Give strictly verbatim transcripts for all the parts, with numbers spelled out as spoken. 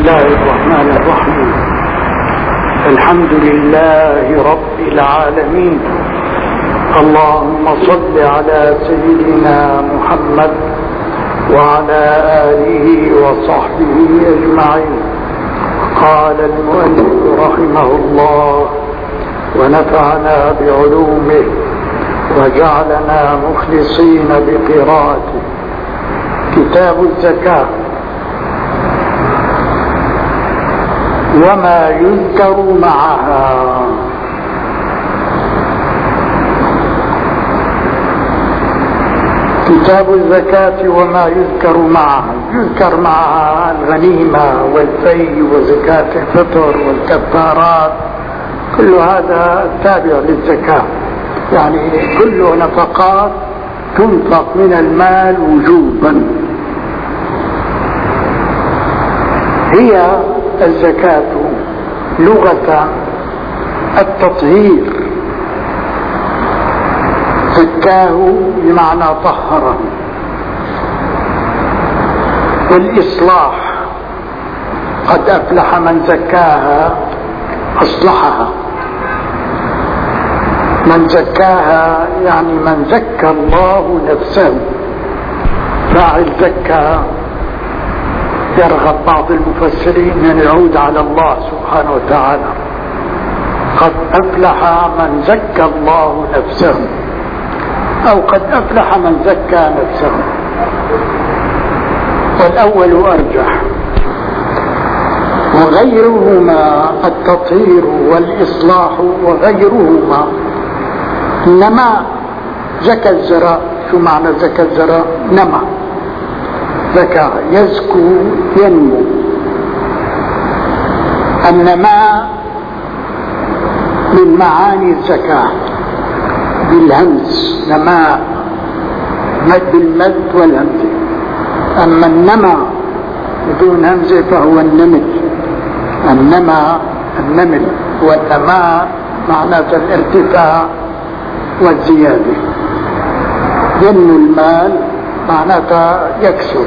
الله الرحمن الرحيم. الحمد لله رب العالمين. اللهم صل على سيدنا محمد وعلى آله وصحبه أجمعين. قال المؤلف رحمه الله ونفعنا بعلومه وجعلنا مخلصين بقراءته. كتاب الزكاة وما يذكر معها. كتاب الزكاة وما يذكر معها. يذكر معها الغنيمة والفي وزكاة الفطر والكفارات، كل هذا تابع للزكاة، يعني كل نفقات تنفق من المال وجوبا. هي الزكاة لغة التطهير، زكاه بمعنى طهره، والإصلاح قد أفلح من زكاها أصلحها. من زكاها يعني من زكى الله نفسه. فاعل زكى يرغب بعض المفسرين أن يعود على الله سبحانه وتعالى. قد أفلح من زكى الله نفسه، أو قد أفلح من زكى نفسه، والأول أرجح. وغيرهما التطهير والإصلاح وغيرهما. إنما زكى الزرع، شو معنى زكى الزرع؟ نما، زكى يزكو ينمو. النماء من معاني الزكاة بالهمز، نماء مد بالمد والهمز. أما النما بدون همزة فهو النمل. النما النمل، والنماء معناه الارتفاع والزيادة. ينمو المال معناته يكسر.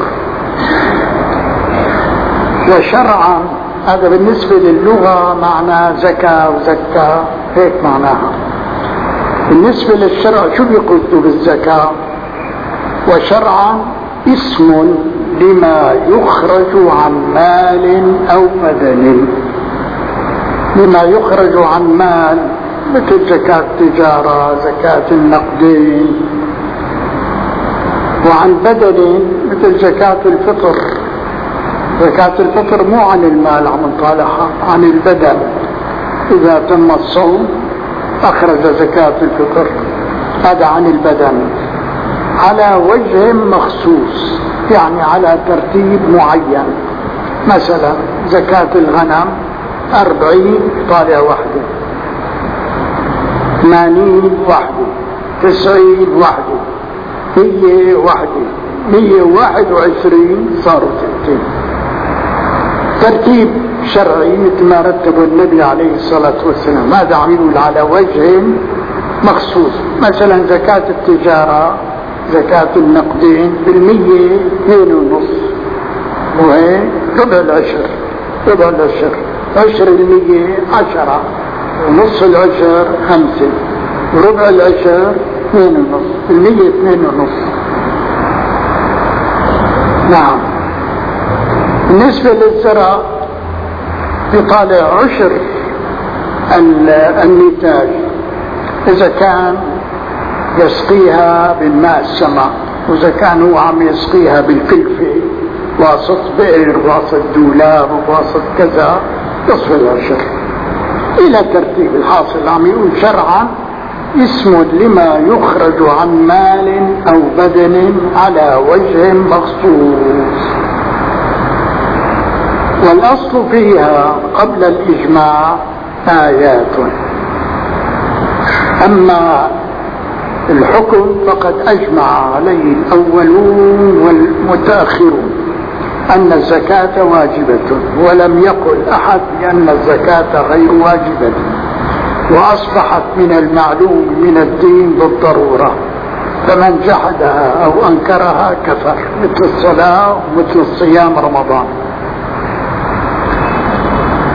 وشرعا هذا بالنسبة للغة معنى زكاة وزكاة، هيك معناها. بالنسبة للشرع شو بيقصدوا بالزكاة؟ وشرعا اسم لما يخرج عن مال أو بدن. لما يخرج عن مال مثل زكاة التجارة، زكاة النقدين. وعن بدن مثل زكاة الفطر. زكاة الفطر مو عن المال عم نطالعها، عن البدن. إذا تم الصوم أخرج زكاة الفطر، هذا عن البدن على وجه مخصوص، يعني على ترتيب معين. مثلا زكاة الغنم أربعين طالع وحده، ثمانين وحده، تسعين وحده، مية وحده، مية واحد وعشرين صاروا ستين. ترتيب شرعي مثل ما رتبه النبي عليه الصلاة والسلام. هذا عم يقول على وجه مخصوص. مثلا زكاة التجارة، زكاة النقدين بالمية اثنين ونص، وهي ربع العشر. ربع العشر عشر المية عشرة، ونص العشر خمسة، وربع العشر اثنين ونص، المية اثنين ونص. نعم. بالنسبة للزرع يطالع عشر النتاج. إذا كان يسقيها بالماء السماء، وإذا كان هو عم يسقيها بالكلفة واسط بئر واسط دولاب واسط كذا يصفي العشر إلى ترتيب. الحاصل عم يقول شرعا اسم لما يخرج عن مال أو بدن على وجه مخصوص. والأصل فيها قبل الإجماع آيات. أما الحكم فقد أجمع عليه الأولون والمتأخرون أن الزكاة واجبة، ولم يقل أحد بأن الزكاة غير واجبة، وأصبحت من المعلوم من الدين بالضرورة. فمن جحدها أو أنكرها كفر، مثل الصلاة ومثل الصيام رمضان.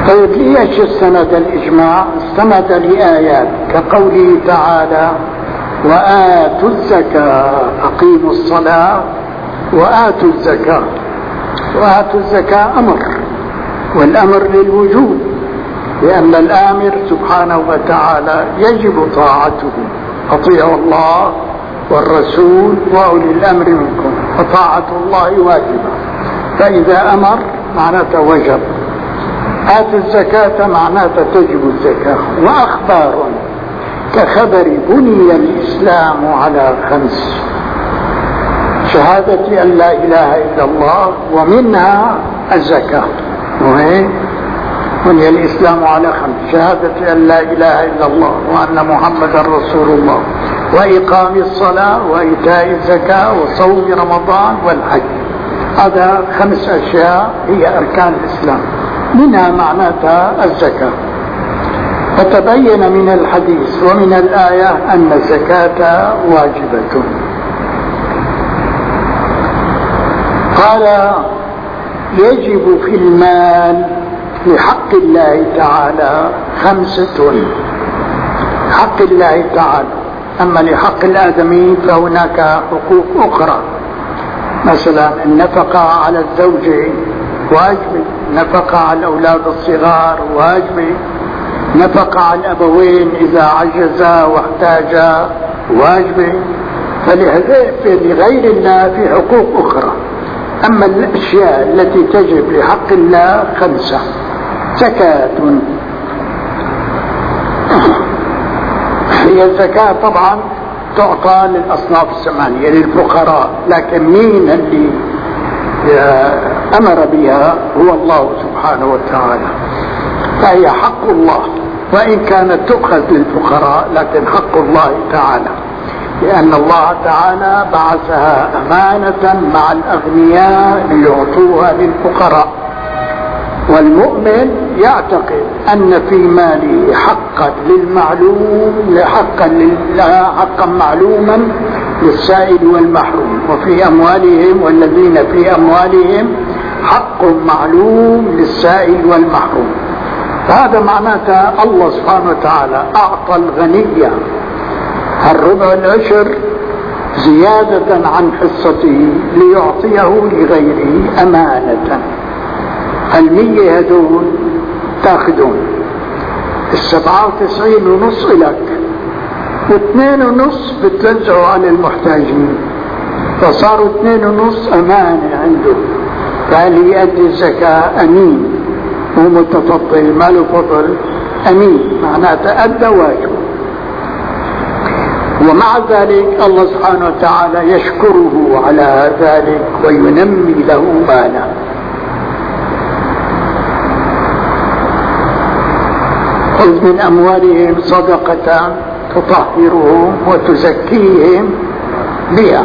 طيب ليش استند الإجماع؟ استند لآيات كقوله تعالى وآتوا الزكاة، أقيموا الصلاة وآتوا الزكاة. وآتوا الزكاة أمر، والأمر للوجوب، لأن الآمر سبحانه وتعالى يجب طاعته، أطيعوا الله والرسول وأولي الأمر منكم، فطاعة الله واجبة، فإذا أمر معناته وجب. آتوا الزكاة معناته تجب الزكاة. وأخبار كخبر بني الإسلام على خمس: شهادة أن لا إله إلا الله، ومنها الزكاة. وهي بني الإسلام على خمس: شهادة أن لا إله إلا الله وأن محمدا رسول الله، وإقام الصلاة، وإيتاء الزكاة، وصوم رمضان، والحج. هذا خمس أشياء هي أركان الإسلام، منها معناتها الزكاة. فتبين من الحديث ومن الآية أن الزكاة واجبة. قال يجب في المال لحق الله تعالى خمسة: حق الله تعالى. أما لحق الآدمي فهناك حقوق أخرى، مثلا النفقة على الزوج واجب، نفقة على الأولاد الصغار واجب، نفقة على الأبوين إذا عجزا واحتاجا واجب. فلغير الله في حقوق أخرى. أما الأشياء التي تجب لحق الله خمسة: زكاة، هي الزكاة طبعا تعطى للأصناف الثمانية للفقراء، لكن مين اللي أمر بها؟ هو الله سبحانه وتعالى، فهي حق الله، وإن كانت تؤخذ للفقراء لكن حق الله تعالى، لأن الله تعالى بعثها أمانة مع الأغنياء ليعطوها للفقراء. والمؤمن يعتقد أن في ماله حقا للمعلوم حقا, حقا معلوما للسائل والمحروم، وفي أموالهم والذين في أموالهم حق معلوم للسائل والمحروم. فهذا معناته الله سبحانه وتعالى أعطى الغني الربع العشر زيادة عن حصته ليعطيه لغيره أمانة. المية هدول تاخدون، السبعة وتسعين ونص إلك، واثنين ونص بتوزعوا على المحتاجين، فصاروا اثنين ونص أمانة عنده. فهل يؤدي الزكاة أمين ومتفضل، ما له فضل، أمين معناته أدى واجبه. ومع ذلك الله سبحانه وتعالى يشكره على ذلك وينمي له مالا. خذ من أموالهم صدقة تطهرهم وتزكيهم بها.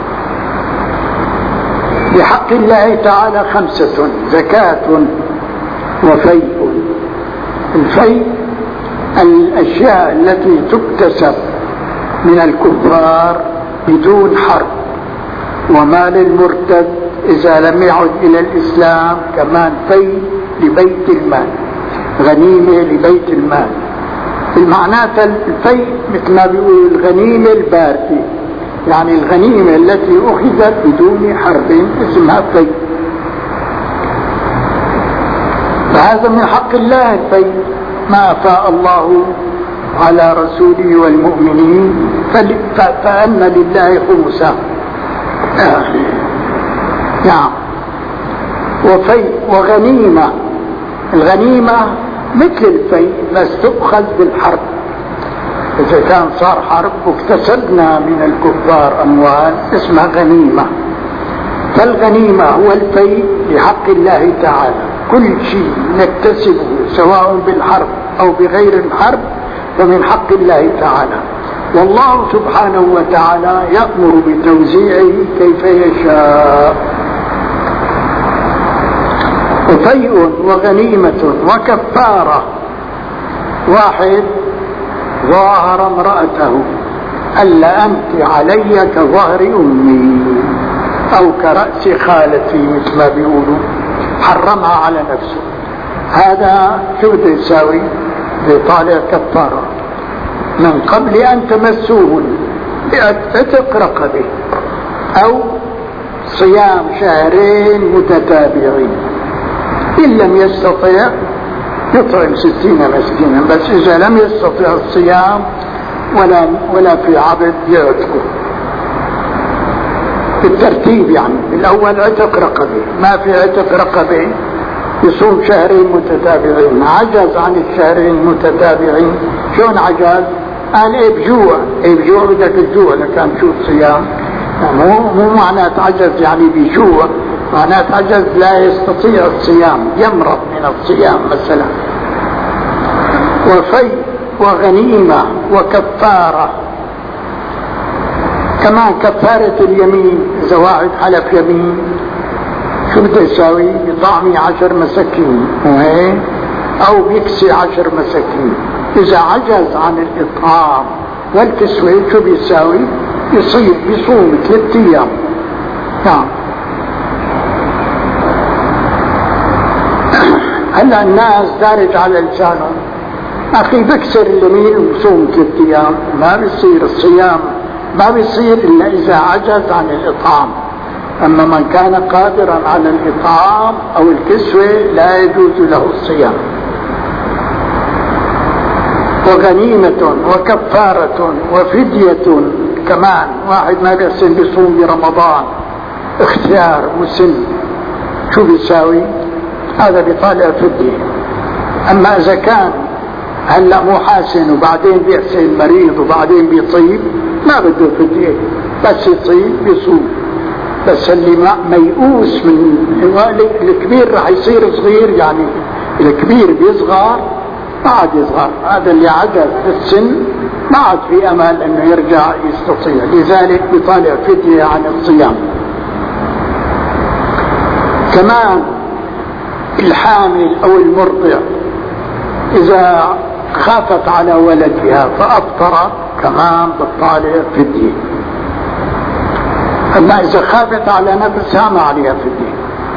بحق الله تعالى خمسة: زكاة، وفيء. الفيء الأشياء التي تكتسب من الكفار بدون حرب، ومال المرتد إذا لم يعد إلى الإسلام كمان فيء لبيت المال، غنيمة لبيت المال. المعنات الفيء مثل ما بيقول الغنيمة الباردة، يعني الغنيمة التي أخذت بدون حرب اسمها فيء. فهذا من حق الله الفيء، ما أفاء الله على رسوله والمؤمنين فأن لله خمسا. نعم. وفيء وغنيمة. الغنيمة مثل الفيء بس تؤخذ بالحرب. إذا كان صار حرب واكتسبنا من الكفار أموال اسمها غنيمة. فالغنيمة هو الفيء لحق الله تعالى. كل شيء نكتسبه سواء بالحرب أو بغير الحرب فمن حق الله تعالى، والله سبحانه وتعالى يأمر بتوزيعه كيف يشاء. وفيء وغنيمة وكفارة: واحد ظاهر امرأته ألا أنت علي كظهر أمي أو كرأس خالتي مثل ما بيقولوا، حرمها على نفسه، هذا شو بده يساوي؟ بيطالع كفارة من قبل أن تمسوهن بأتق رقبه أو صيام شهرين متتابعين، إن لم يستطع يطعم ستين مسكينا، بس إذا لم يستطع الصيام ولا ولا في عبد يعتقه بالترتيب. يعني الأول عتق رقبه، ما في عتق رقبه يصوم شهرين متتابعين، عجز عن الشهرين المتتابعين. شلون عجز؟ قال ايه بجوع، ايه بجوع بدك الجوع لكان شو الصيام، مو مو معناه عجز يعني بجوع، معناه عجز لا يستطيع الصيام، يمرض من الصيام مثلا. وفي وغنيمة وكفارة، كمان كفارة اليمين، إذا واحد حلف يمين شو بده يساوي؟ يطعمي عشر مساكين أو بيكسي عشر مساكين. إذا عجز عن الإطعام والكسوة شو بيساوي؟ يصير بيصوم ثلاثة أيام. نعم. هلا الناس دارج على لسانهم أخي بكسر اليمين وبصوم ثلاثة أيام، ما بيصير الصيام، ما بيصير إلا إذا عجز عن الإطعام. أما من كان قادرا على الإطعام أو الكسوة لا يجوز له الصيام. وغنيمة وكفارة وفدية، كمان واحد ما بيحسن بيصوم برمضان اختيار مسن شو بيساوي؟ هذا بيطالع فدية. أما إذا كان هلا مو حاسن وبعدين بيحسن مريض وبعدين بيطيب ما بده فدية، بس يطيب بيصوم. بس اللي ميؤوس من الكبير راح يصير صغير، يعني الكبير بيصغر ما عاد يصغر، هذا اللي عجز في السن ما عاد في امل انه يرجع يستطيع، لذلك بيطالع فدية عن الصيام. كمان الحامل او المرضع اذا خافت على ولدها فافطرت كمان بتطالع فدية. أما إذا خافت على نفسها ما عليها فدية.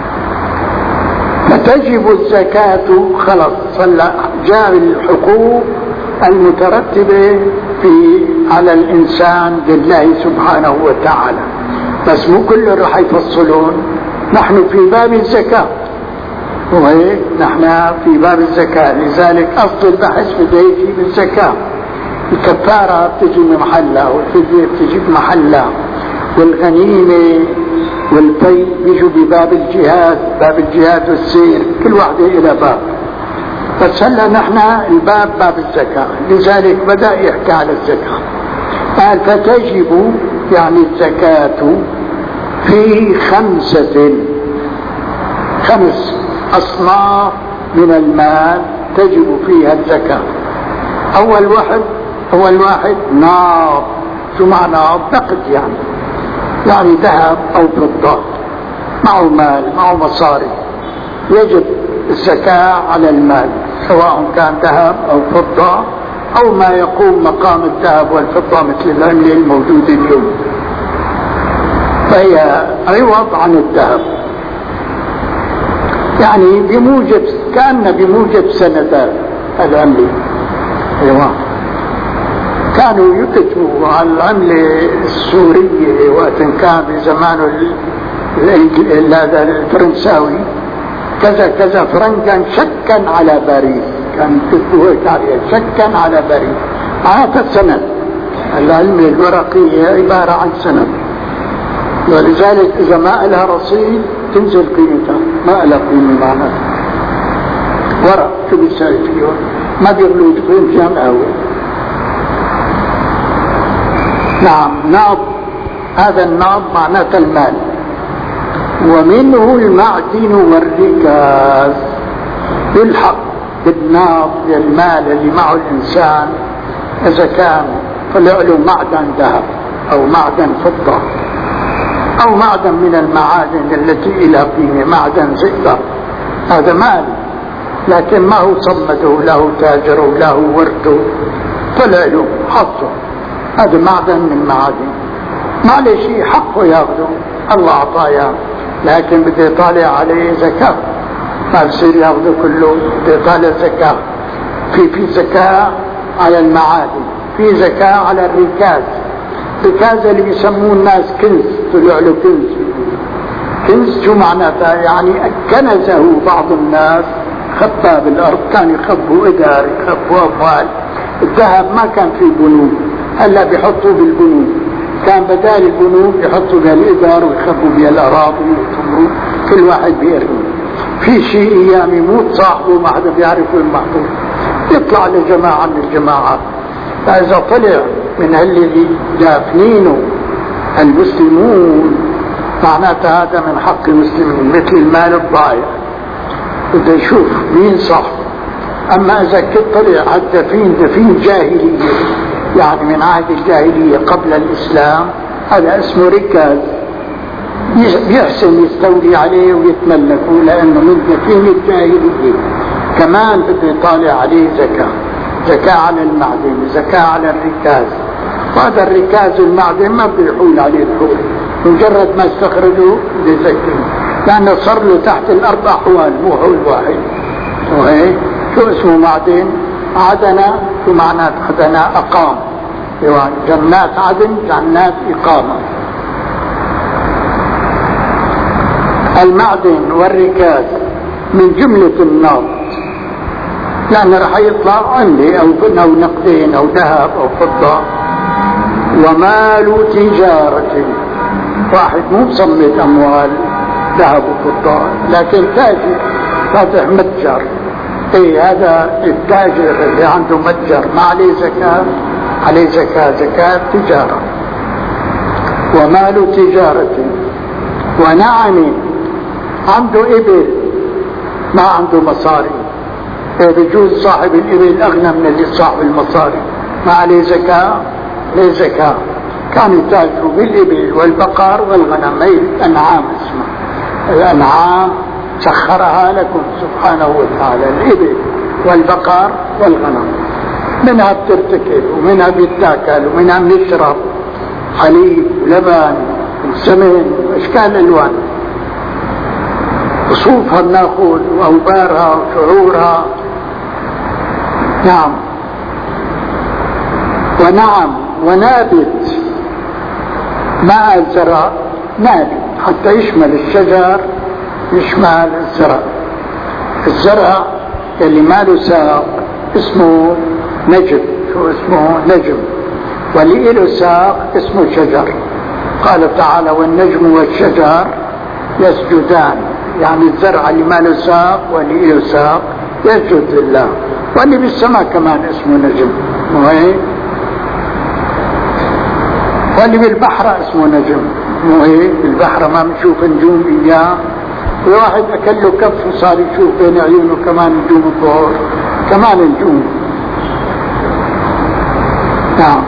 فتجب الزكاة، خلص صلى جاء الحقوق المترتبة في على الإنسان لله سبحانه وتعالى، بس مو كل راح يفصلون. نحن في باب الزكاة، وهيك نحن في باب الزكاة، لذلك أصل البحث بده يجي بالزكاة. الكفارة بتجي بمحلها والفدية بتجي بمحلها، والغنيمة والفي بيجوا بباب الجهاد، باب الجهاد والسير، كل واحدة إلى باب. بس هلا نحن الباب باب الزكاة، لذلك بدأ يحكي على الزكاة. قال فتجب يعني الزكاة في خمسة، خمس أصناف من المال تجب فيها الزكاة. أول واحد أول واحد ناض. شو معنى ناض؟ نقد، يعني يعني ذهب أو فضة، معه مال، معه مصاري، يجب الزكاة على المال، سواء كان ذهب أو فضة أو ما يقوم مقام الذهب والفضة مثل العملة الموجودة اليوم، فهي عوض عن الذهب، يعني بموجب كأن بموجب سندات العملة. أيوة. كانوا يكتبوا على العملة السورية وقت كان بزمان هذا الفرنساوي كذا كذا فرنكا شكا على باريس، كان يكتبوا هيك عليها شكا على باريس، معناتها السند. العلمة الورقية عبارة عن سند، ولذلك إذا ما لها رصيد تنزل قيمتها، ما لها قيمة معناتها ورق. شو بيساوي فيه؟ ما بيغلوا يدخلون فيها قهوة. نعم. ناض، هذا الناض معناته المال. ومنه المعدن والركاز، يلحق بالناض المال اللي معه الإنسان إذا كان طلع له معدن ذهب أو معدن فضة أو معدن من المعادن التي إلى قيمة، معدن زئبق، هذا مال، لكن ما هو صمده له تاجره له ورده، طلع له حظه، هذا معدن من معادن، ما له شيء حقه ياخذه، الله أعطاه، لكن بده يطالع عليه زكاة. ما بصير ياخذوا كله، بيطالع زكاة. في في زكاة على المعادن، في زكاة على الركاز. الركاز اللي بيسموه الناس كنز، طلع له كنز. كنز شو معناتها؟ يعني كنزه بعض الناس، خباه بالارض، كان يخبوا ادار، يخبوا اموال. الذهب ما كان فيه بنوك، هلا بيحطوا بالبنوك. كان بدال البنوك يحطوا بها الادار ويخبوا بها الاراضي ويتمروا، كل واحد بيرمي. في شيء ايام يموت صاحبه ما حدا بيعرف وين محطوط، يطلع لجماعه من الجماعات. فاذا طلع من اللي دافنينه المسلمون معناتها هذا من حق المسلمين، مثل المال الضائع، بده يشوف مين صاحبه. اما اذا كنت طلع على الدفين دفين جاهليه، يعني من عهد الجاهليه قبل الاسلام، هذا اسمه ركاز، يحسن يستولي عليه ويتملكه لانه من دفين الجاهليه. كمان بده يطالع عليه زكاه، زكاه على المعدن، زكاه على الركاز. وهذا الركاز المعدن ما بده يحول عليه الحول، مجرد ما استخرجه بده يزكيه، لانه صار له تحت الارض احوال مو حول واحد. وهيك شو اسمه معدن؟ عدن. شو معنات عدن؟ اقام. يعني جنات عدن، جنات اقامه. المعدن والركاز من جمله النقد، لانه رح يطلع عندي او او نقدين او ذهب او فضه. ومال تجاره، واحد مو مصمد اموال ذهب وفضه، لكن تاجر فاتح متجر. اي هذا التاجر اللي عنده متجر ما عليه زكاه؟ عليه زكاه، زكاه تجاره. ومال تجاره. ونعم، عنده ابل ما عنده مصاري، بيجوز صاحب الابل اغنى من اللي صاحب المصاري، ما عليه زكاه؟ ليه زكاه. كانوا يتاجروا بالابل والبقر والغنم، هي الانعام اسمها. الانعام سخرها لكم سبحانه وتعالى، الابل والبقر والغنم، منها بترتكب ومنها بيتاكل ومنها بنشرب حليب ولبن وسمن واشكال الوان. صوفها بناخذ واوبارها وشعورها. نعم. ونعم ونابت، ماء الزرع نابت حتى يشمل الشجر، يشمل الزرع. الزرع اللي ما له ساق اسمه نجم. شو اسمه؟ نجم. واللي له ساق اسمه شجر. قال تعالى: والنجم والشجر يسجدان. يعني الزرع اللي ما له ساق واللي له ساق يسجد لله. واللي بالسماء كمان اسمه نجم، مو هيك؟ واللي بالبحر اسمه نجم، مو هيك؟ بالبحر ما بنشوف نجوم ايام، الواحد اكل له كف وصار يشوف بين عيونه كمان نجوم الظهر، كمان نجوم. نعم.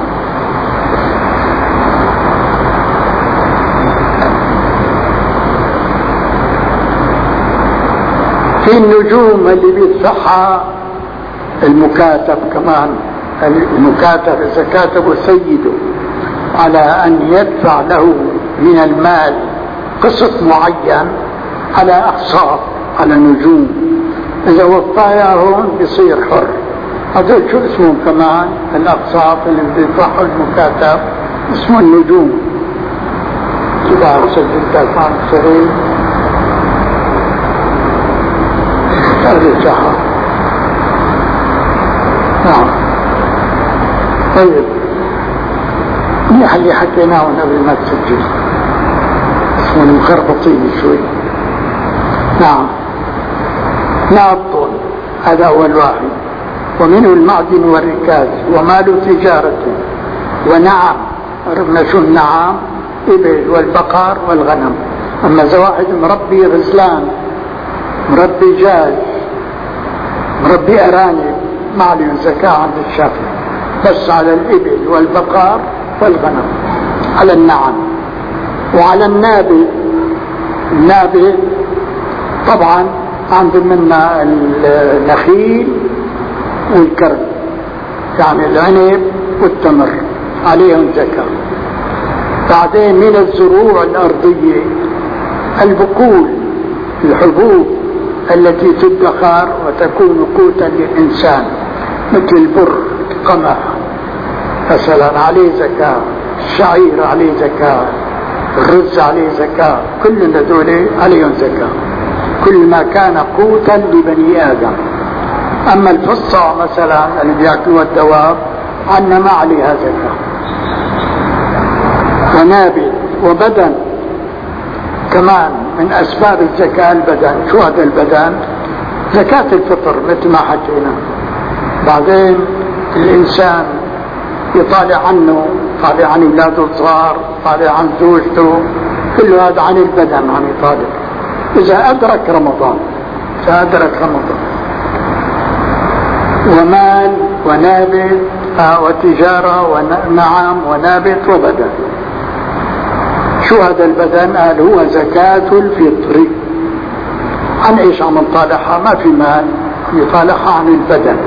في النجوم اللي بيدفعها المكاتب كمان. المكاتب اذا كاتبه سيده على ان يدفع له من المال قسط معين على اقساط، على نجوم، اذا وفاها هون بيصير حر. هذول شو اسمهم كمان؟ الاقساط اللي بيدفعه المكاتب اسمه النجوم. كده سجلتها كان صغير الرجاحة. نعم. طيب، منيح اللي حكيناه قبل ما تسجل، اسمه المخربطين شوي. نعم. نعطل، هذا أول واحد. ومنه المعدن والركاز. ومال تجارة. ونعم، عرفنا شو النعم؟ إبل والبقر والغنم. أما إذا واحد مربي غزلان، مربي جاج، مربي أرانب، ما عليهم زكاة عند الشافعي، بس على الإبل والبقر والغنم، على النعم. وعلى النابت. النابت طبعا عندهم منا النخيل والكرم، يعني العنب والتمر عليهم زكاة. بعدين من الزروع الأرضية البقول، الحبوب التي تدخر وتكون قوتا للإنسان، مثل البر، القمح مثلا عليه زكاة، الشعير عليه زكاة، الرز عليه زكاة، كل هذول عليهم زكاة، كل ما كان قوتا لبني آدم. أما الفصة مثلا اللي بيأكلوها الدواب عنا ما عليها زكاة. ونابت وبدن كمان من أسباب الزكاة البدن. شو هذا البدن؟ زكاة الفطر مثل ما حكينا. بعدين الإنسان يطالع عنه، يطالع عن أولاده الصغار، يطالع عن زوجته، كل هذا عن البدن عم يطالع إذا أدرك رمضان، إذا أدرك رمضان. ومال ونابت آه وتجارة ونعم ونابت وبدن. شو هذا البدن؟ قال هو زكاة الفطر. عن ايش عم نطالعها؟ ما في مال، يطالعها عن البدن.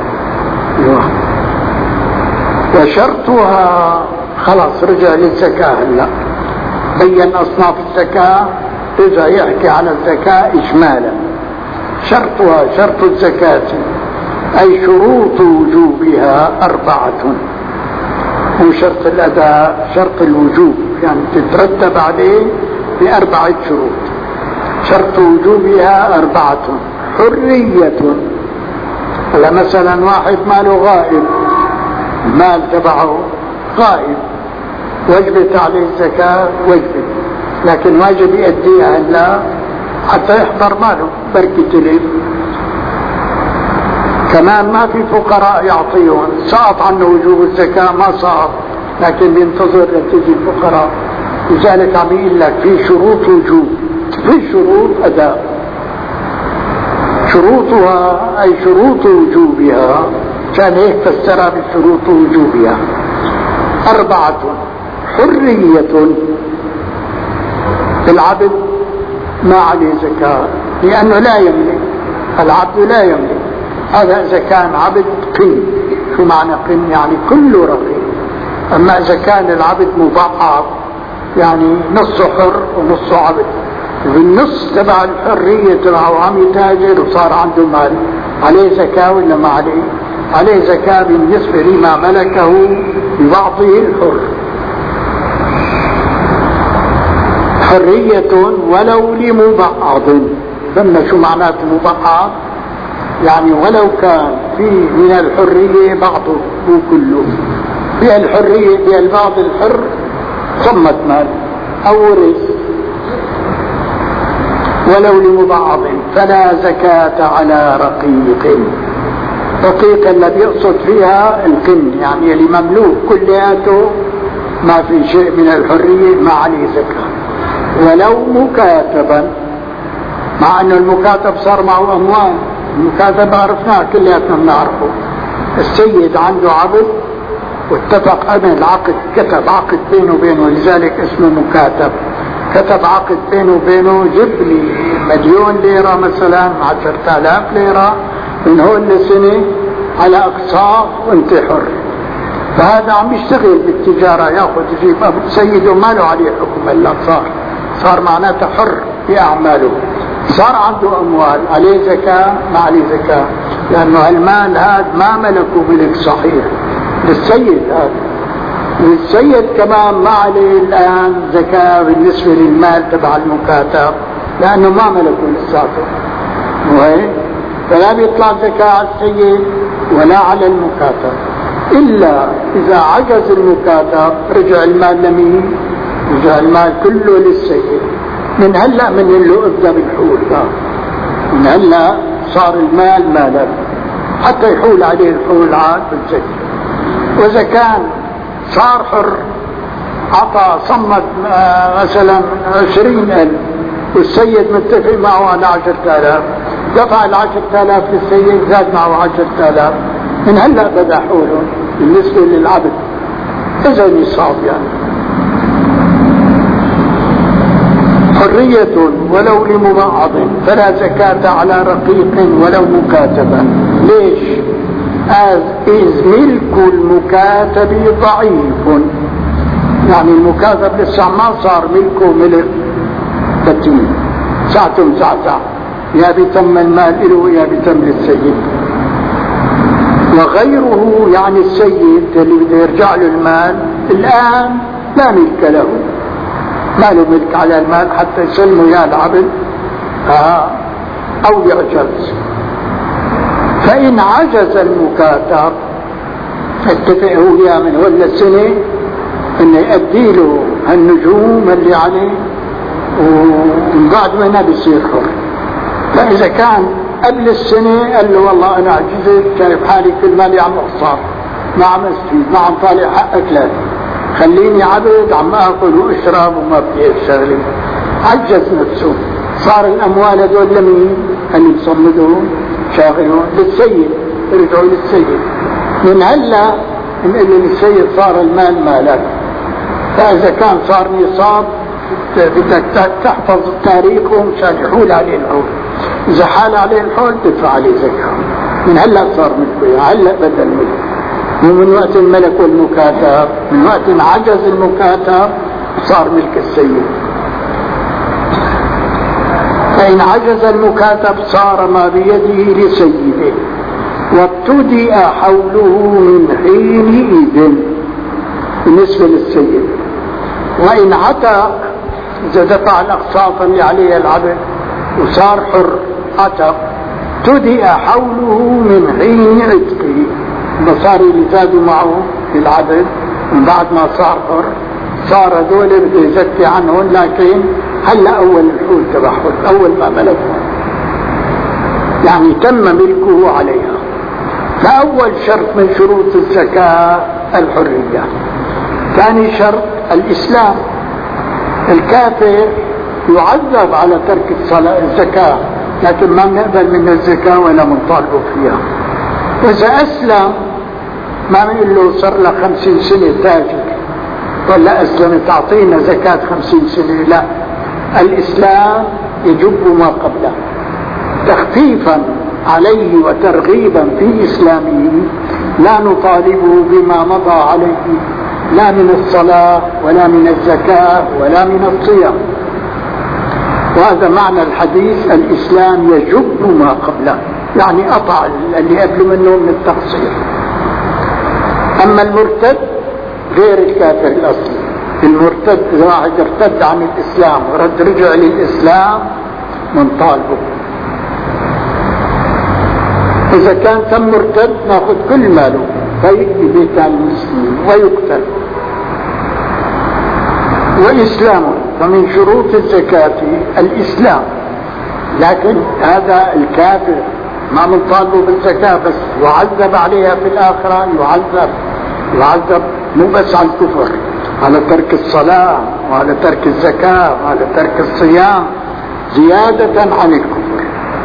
وشرطها خلاص رجع للزكاة. هلا بين أصناف الزكاة، رجع يحكي على الزكاة إجمالا. شرطها شرط الزكاة أي شروط وجوبها أربعة. هو شرط الأداء، شرط الوجوب يعني تترتب عليه بأربعة شروط. شرط وجوبها أربعة. حرية، هلا مثلا واحد ماله غائب، المال تبعه غائب، وجبت عليه الزكاة، وجبت، لكن واجب يؤديها هلا حتى يحضر ماله بركة تلف. كمان ما في فقراء يعطيهم، سقط عنه وجوب الزكاة، ما سقط، لكن بينتظر لتجي الفقراء. لذلك عم يقول لك في شروط وجوب، في شروط أداء. شروطها أي شروط وجوبها، كان هيك فسرها بشروط وجوبها أربعة. حرية، العبد ما عليه زكاة لأنه لا يملك، العبد لا يملك. هذا إذا كان عبد قن. شو معنى قن؟ يعني كله رقيق. أما إذا كان العبد مضاعف يعني نصه حر ونصه عبد، بالنص تبع الحرية تبعه عم يتاجر وصار عنده مال، عليه زكاة ولا ما عليه؟ عليه زكاة بالنسبة لما ملكه ببعضه الحر. حرية ولو لمبعض. فما شو معنات مبعض؟ يعني ولو كان في من الحرية بعضه مو كله، في الحرية في البعض الحر ثمة مال أو ورث. ولو لمبعض فلا زكاة على رقيق. رقيق الذي يقصد فيها القن، يعني اللي مملوك كلياته ما في شيء من الحرية ما عليه زكاة. ولو مكاتبا، مع أن المكاتب صار معه أموال. المكاتب عرفناه كلياتنا بنعرفه. السيد عنده عبد واتفق أمن العقد، كتب عقد بينه وبينه، لذلك اسمه مكاتب. كتب عقد بينه وبينه، جيب لي مليون ليرة مثلا، عشرة آلاف ليرة من هون لسنة على أقساط وانت حر. فهذا عم يشتغل بالتجارة، ياخذ يجيب سيده ما له عليه حكم إلا صار صار معناته حر في أعماله. صار عنده أموال، عليه زكاة ما عليه زكاة، لأنه المال هذا ما ملكه ملك صحيح للسيد. هذا للسيد كمان ما عليه الآن زكاة بالنسبة للمال تبع المكاتب، لأنه ما ملكه للساطر، وهي فلا بيطلع زكاة على السيد ولا على المكاتب، إلا إذا عجز المكاتب رجع المال لمين؟ رجع المال كله للسيد. من هلا من اللي ابدا بالحول، من هلا صار المال مالا حتى يحول عليه الحول عاد بالزكاة. واذا كان صار حر، عطى صمد مثلا عشرين الف والسيد متفق معه على عشرة آلاف، دفع العشرة آلاف للسيد، زاد معه عشرة آلاف، من هلا بدا حوله بالنسبة للعبد اذا نصاب. يعني حرية ولو لمبعض فلا زكاة على رقيق ولو مكاتبا. ليش؟ إذ ملك المكاتب ضعيف، يعني المكاتب لسه ما صار ملكه ملك بتين، ساعته مسعسع، يا بتم المال له يا بتم للسيد. وغيره يعني السيد اللي بده يرجع له المال الآن لا ملك له، ما له ملك على المال حتى يسلمه يا العبد آه أو يعجز. فإن عجز المكاتب اتفق هو يا من ولا السنة إنه يؤدي له هالنجوم اللي عليه ومن بعد ما بيصير حر. فإذا كان قبل السنة قال له والله أنا عجزت شايف حالي كل مالي عم أخسر ما عم أستفيد ما عم طالع حقك لا خليني عبد عم آكل وأشرب وما بدي أشتغل، عجز نفسه. صار الأموال هذول لمين؟ اللي بصمدون شاغلون للسيد، يرجعوا للسيد. من هلا نقول للسيد صار المال مالك. فإذا كان صار نصاب بدك تحفظ تاريخه مشان يحول عليه الحول، إذا حال عليه الحول تدفع عليه زكاة. من هلا صار ملكه، هلا بدل ملك. ومن وقت الملك والمكاتب، من وقت عجز المكاتب صار ملك السيد. فإن عجز المكاتب صار ما بيده لسيده وابتدأ حوله من حينئذ بالنسبة للسيد. وإن عتق إذا دفع الأقساط اللي عليها العبد وصار حر عتق ابتدأ حوله من حين عتقه، المصاري اللي زادوا معه في العبد من بعد ما صار حر صار دول بده يزكي عنهم، لكن هلا أول الحول تبعهم أول ما ملكهم يعني تم ملكه عليها. فأول شرط من شروط الزكاة الحرية. ثاني شرط الإسلام. الكافر يعذب على ترك الصلاة الزكاة، لكن ما بنقبل منه الزكاة ولا منطالبه فيها. إذا أسلم ما بنقول له صار له خمسين سنة تاجر ولا أسلم تعطينا زكاة خمسين سنة، لا، الإسلام يجب ما قبله تخفيفا عليه وترغيبا في إسلامه. لا نطالبه بما مضى عليه لا من الصلاة ولا من الزكاة ولا من الصيام. وهذا معنى الحديث الإسلام يجب ما قبله، يعني قطع اللي قبل منه من التقصير. أما المرتد غير الكافر الأصلي. المرتد إذا واحد ارتد عن الإسلام ورد رجع للإسلام من طالبه. إذا كان تم مرتد ناخذ كل ماله فيقضي بيت المسلمين ويقتل. وإسلام، فمن شروط الزكاة الإسلام، لكن هذا الكافر ما منطالبه بالزكاة بس يعذب عليها في الآخرة. يعذب يعذب مو بس على الكفر، على ترك الصلاة وعلى ترك الزكاة وعلى ترك الصيام زيادة عن الكفر.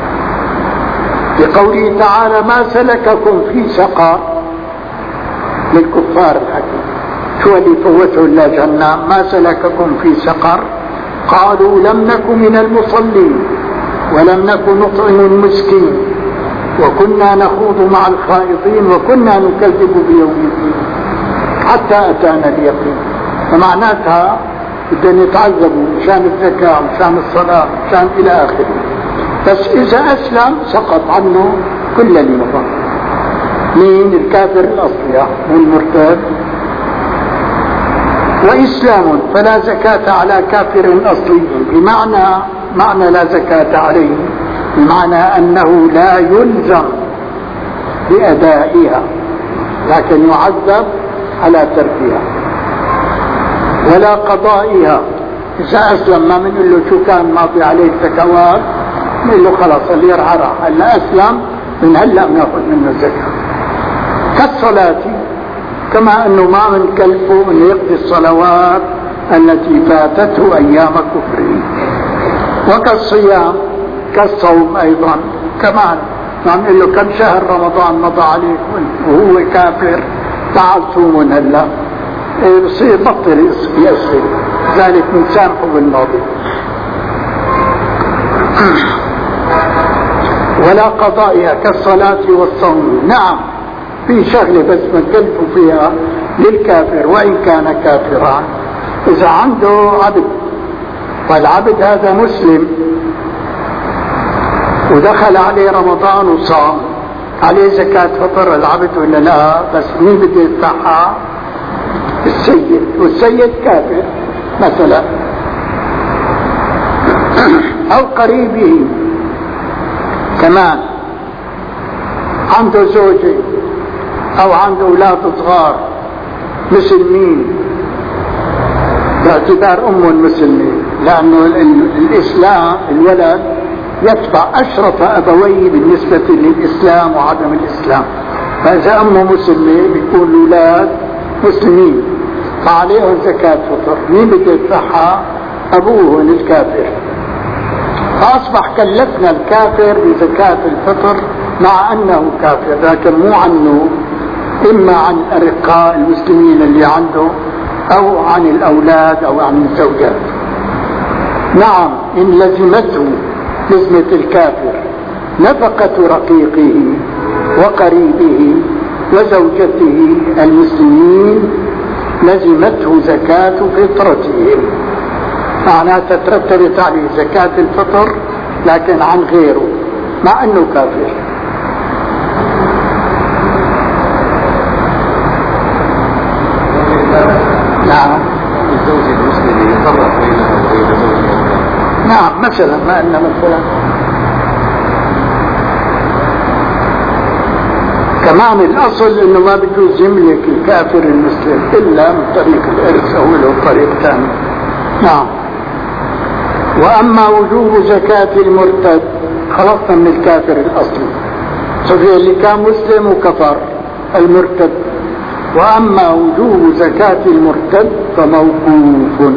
لقوله تعالى ما سلككم في سقر للكفار الحكيم، شو اللي فوته إلا جهنم. ما سلككم في سقر قالوا لم نك من المصلين ولم نك نطعم المسكين وكنا نخوض مع الخائضين وكنا نكذب بيوم الدين حتى أتانا اليقين. فمعناتها بدنا يتعذبوا مشان الزكاة مشان الصلاة مشان إلى آخره. بس إذا أسلم سقط عنه كل اللي مضى. مين؟ الكافر الأصلي والمرتد. وإسلام فلا زكاة على كافر أصلي، بمعنى معنى لا زكاة عليه بمعنى أنه لا يلزم بأدائها لكن يعذب على تركها ولا قضائها. إذا أسلم ما بنقول له شو كان ماضي عليه الزكوات، بنقول له خلاص اللي يرعى راح. هلا أسلم من هلا بناخذ منه الزكاة. كالصلاة، كما أنه ما بنكلفه أن يقضي الصلوات التي فاتته أيام كفره. وكالصيام كالصوم أيضا كمان ما بنقول له كم شهر رمضان مضى عليك وهو كافر تعال صومون هلا بصير بطل يصير ذلك من سامحه بالماضي. ولا قضائها كالصلاة والصوم. نعم في شغلة بس بنكلفوا فيها للكافر وإن كان كافرا. إذا عنده عبد والعبد هذا مسلم ودخل عليه رمضان وصام، عليه زكاة فطر العبد ولا لا؟ بس مين بده يدفعها؟ السيد، والسيد كافر مثلا أو قريبه كمان، عنده زوجة أو عنده أولاد صغار مسلمين باعتبار أمه المسلمين، لأنه الإسلام الولد يتبع أشرف أبويه بالنسبة للإسلام وعدم الإسلام، فإذا أمه مسلمة بيكون الأولاد مسلمين فعليهم زكاة فطر. مين بده يدفعها؟ أبوه الكافر. فأصبح كلفنا الكافر بزكاة الفطر مع أنه كافر، لكن مو عنه، إما عن الأرقاء المسلمين اللي عنده أو عن الأولاد أو عن الزوجات. نعم، إن لزمته لزمة الكافر نفقة رقيقه وقريبه وزوجته المسلمين لزمته زكاة فطرتهم، معناها تترتبت عليه زكاة الفطر لكن عن غيره مع أنه كافر. نعم، الزوج المسلم يفرق بينه وبين زوجه. نعم، مثلا ما أن مثلا كمان الأصل إنه ما بجوز يملك الكافر المسلم إلا من طريق الإرث أو له طريق ثاني. نعم. وأما وجوب زكاة المرتد، خلصنا من الكافر الأصلي، صفي اللي كان مسلم وكفر المرتد. وأما وجوب زكاة المرتد فموقوف.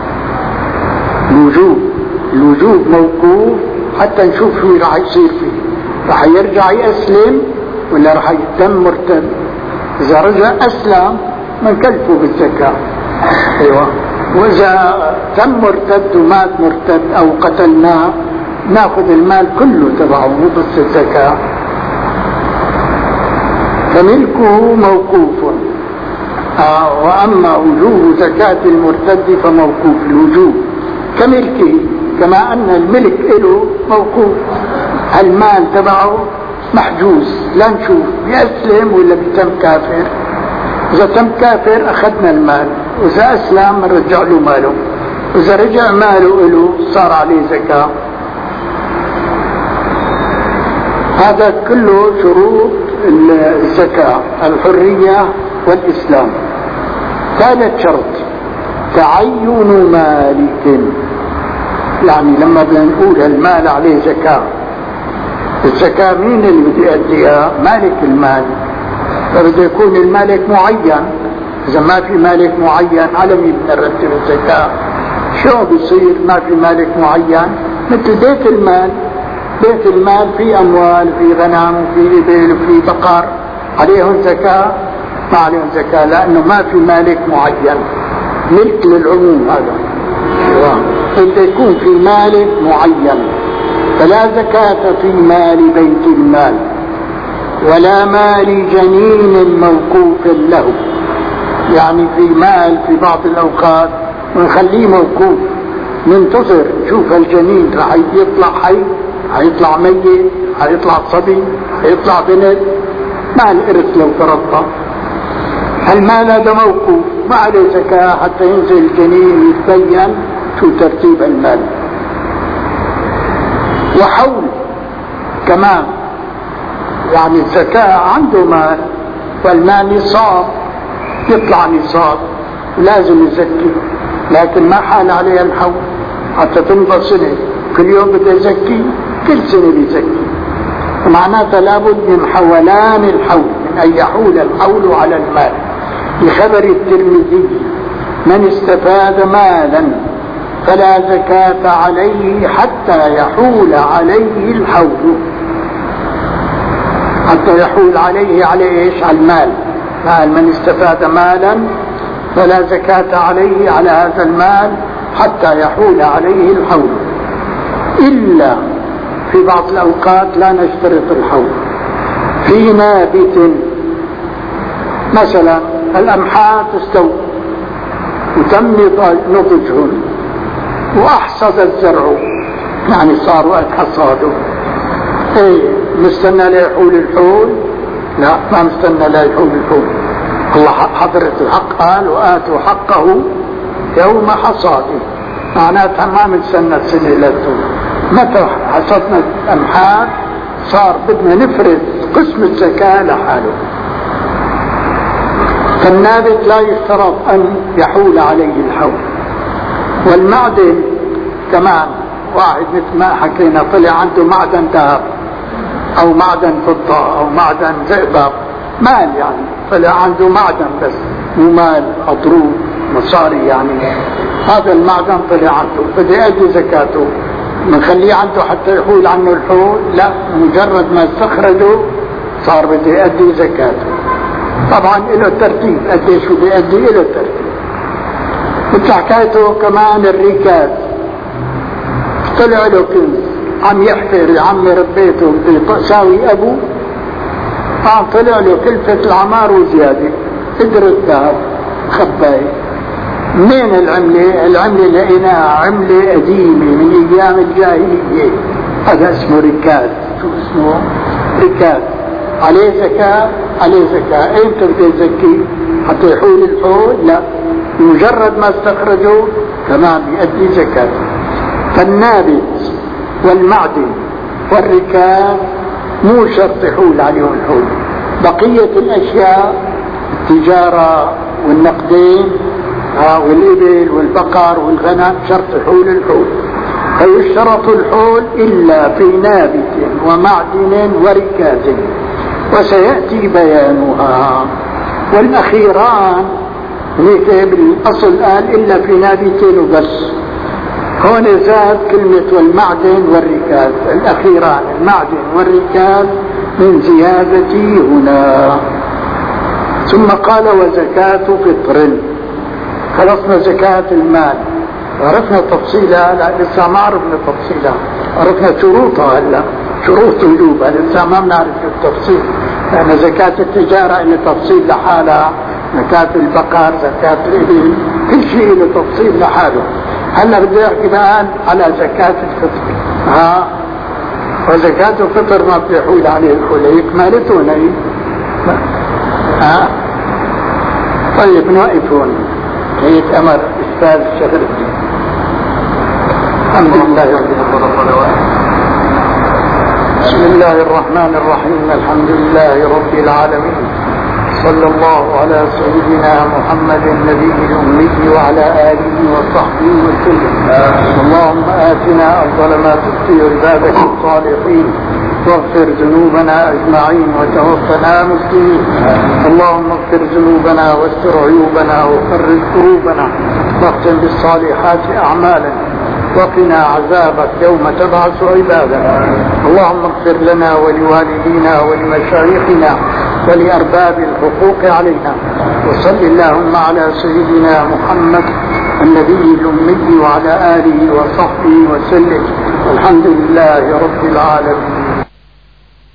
الوجوب الوجوب موقوف حتى نشوف شو راح يصير فيه، راح يرجع يسلم ولا راح يتم مرتد. إذا رجع أسلم منكلفه بالزكاة. أيوة. وإذا تم مرتد ومات مرتد أو قتلناه ناخذ المال كله تبعه مو بس الزكاة. فملكه موقوف. آه وأما وجوب زكاة المرتد فموقوف الوجوب كملكه، كما أن الملك له موقوف، المال تبعه محجوز، لا نشوف يسلم ولا بيتم كافر. إذا تم كافر أخذنا المال، وإذا أسلم نرجع له ماله، وإذا رجع ماله له صار عليه زكاة. هذا كله شروط الزكاة: الحرية والإسلام. ثالث شرط تعين مالك، يعني لما بدنا نقول المال عليه زكاة، الزكاة مين اللي بده يؤديها؟ مالك المال. فبده يكون المالك معين. إذا ما في مالك معين على مين بدنا نرتب الزكاة؟ شو بيصير ما في مالك معين؟ مثل بيت المال، بيت المال في أموال، في غنم، في إبل، في بقر، عليهم زكاة؟ ما عليهم زكاة، لأنه ما في مالك معين، ملك للعموم. هذا بده يكون في مالك معين. فلا زكاة في مال بيت المال ولا مال جنين موقوف له، يعني في مال في بعض الأوقات ونخليه موقوف، ننتظر نشوف الجنين راح يطلع حي، هيطلع ميت، هيطلع صبي، هيطلع بنت، مال إرث لو فرضنا. المال هذا موقوف ما عليه زكاة حتى ينزل الجنين يتبين شو ترتيب المال. وحول كمان، يعني الزكاة عنده مال والمال نصاب، يطلع نصاب لازم يزكي، لكن ما حال عليه الحول حتى تمضى سنة، كل يوم بده يزكي، كل سنة بيزكي. معناتها لابد من حولان الحول، من أن يحول الحول على المال. بخبر الترمذي: من استفاد مالا فلا زكاة عليه حتى يحول عليه الحول. حتى يحول عليه على ايش؟ على المال. قال: من استفاد مالا فلا زكاة عليه على هذا المال حتى يحول عليه الحول، إلا في بعض الأوقات لا نشترط الحول. في نابت مثلا الأمحاء تستوي وتم نضجهن وأحصد الزرع، يعني صار وقت حصاده، ايه مستنى لا يحول الحول؟ لا ما مستنى لا يحول الحول. الله حضرة الحق قال وآتوا حقه يوم حصاده، معناتها ما مستنى سنة لا تحول. متى حصدنا الأمحال صار بدنا نفرد قسم الزكاة لحاله. فالنابت لا يشترط أن يحول عليه الحول. والمعدن كمان واحد مثل ما حكينا طلع عنده معدن ذهب أو معدن فضة أو معدن زئبق، مال يعني طلع عنده معدن بس مو مال أطروب مصاري يعني، هذا المعدن طلع عنده بده يؤدي زكاته، بنخليه عنده حتى يحول عنه الحول؟ لا، مجرد ما استخرجه صار بده يؤدي زكاته. طبعا له ترتيب قديش شو بيؤدي، له ترتيب. مثل حكايته كمان الركاز، طلع له كنز عم يحفر يا عمي ربيته بتساوي ابوه، آه طلع له كلفة العمار وزيادة، قدرة ذهب خباي. منين العملة؟ العملة لقيناها عملة قديمة من ايام الجاهلية، هذا اسمه ركاز. شو اسمه؟ ركاز. عليه زكاة؟ عليه زكاة. ايمتى بده يزكي؟ حتى يحول الحول؟ لا، مجرد ما استخرجه كمان بيؤدي زكاته. فالنابت والمعدن والركاز مو شرط يحول عليهم الحول. بقية الاشياء التجارة والنقدين والإبل والبقر والغنم شرط يحول الحول. فيشترط الحول إلا في نابت ومعدن وركاز، وسيأتي بيانها. والأخيران هيك بالأصل قال إلا في نابت وبس، هون زاد كلمة والمعدن والركاز، الأخيران المعدن والركاز من زيادتي هنا. ثم قال وزكاة فطر. خلصنا زكاة المال، عرفنا تفصيلها، لا لسه ما عرفنا تفصيلها، عرفنا شروطها هلا، شروط وجوبها لسه ما بنعرف التفصيل، لأن زكاة التجارة إلى تفصيل لحالها، زكاة البقر، زكاة الإبل، كل شيء له تفصيل لحاله. هلا بدي احكي الآن على زكاة الفطر. ها وزكاة الفطر ما بدي يحول عليه الحول، هي كمالته هي. ها طيب نوقف هون. هيئة أمر أستاذ الشغل. الحمد لله رب العالمين. بسم الله الرحمن الرحيم. الحمد لله رب العالمين، صلى الله على سيدنا محمد النبي الأمي وعلى آله وصحبه وسلم. اللهم آتنا أفضل ما تؤتي عبادك الصالحين، واغفر ذنوبنا أجمعين وتوفنا مسلمين. اللهم اغفر ذنوبنا واستر عيوبنا وفرج كروبنا، واختم بالصالحات أعمالنا، وقنا عذابك يوم تبعث عبادك. اللهم اغفر لنا ولوالدينا ولمشايخنا ولأرباب الحقوق علينا، وصل اللهم على سيدنا محمد النبي الأمي وعلى آله وصحبه وسلم. الحمد لله رب العالمين.